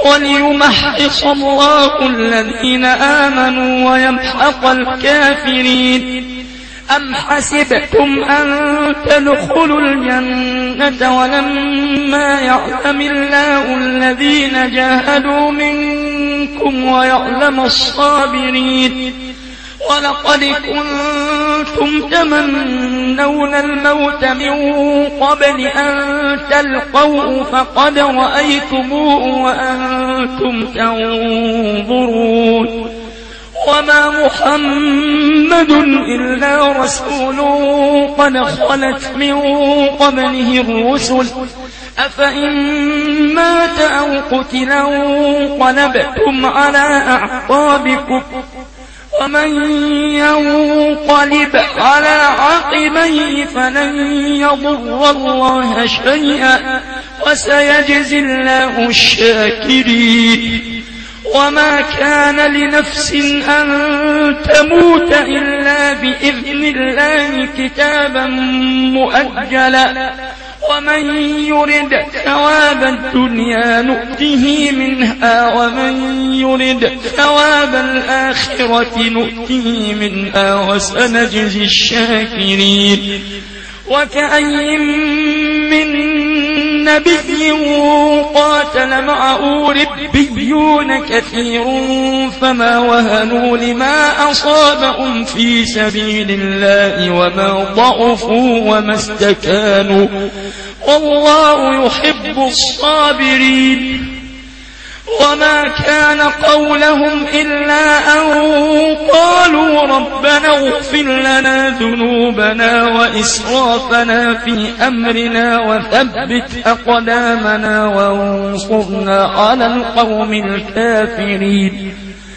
وليمحص الله الذين آمنوا ويمحق الكافرين. أم حسبتم أن تدخلوا الجنة ولما يعلم الله الذين جاهدوا منكم ويعلم الصابرين؟ ولقد كنتم تمنون الموت من قبل أن تلقوه فقد رأيتموه وأنتم تنظرون. وما محمد إلا رسول قد خلت من قبله الرسل أفإن مات أو قتل انقلبتم على أعقابكم ومن ينقلب على عقبيه فلن يضر الله شيئا وسيجزي الله الشاكرين. وما كان لنفس أن تموت إلا بإذن الله كتابا مؤجلا ومن يرد ثواب الدنيا نؤته منها ومن يرد ثواب الآخرة نؤته منها وسنجزي الشاكرين. وكأي من نبي قاتل معه ربيون كثير فما وهنوا لما أصابهم في سبيل الله وما ضعفوا وما استكانوا والله يحب الصابرين. وما كان قولهم إلا أن قالوا ربنا اغفر لنا ذنوبنا وإسرافنا في أمرنا وثبت أقدامنا وانصرنا على القوم الكافرين.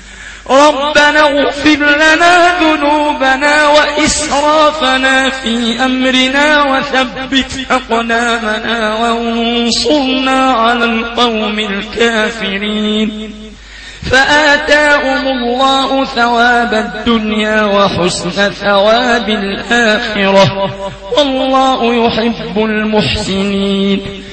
ربنا اغفر لنا ذنوبنا وإسرافنا في أمرنا وثبت أقدامنا وانصرنا على القوم الكافرين. فآتاهم الله ثواب الدنيا وحسن ثواب الآخرة والله يحب المحسنين.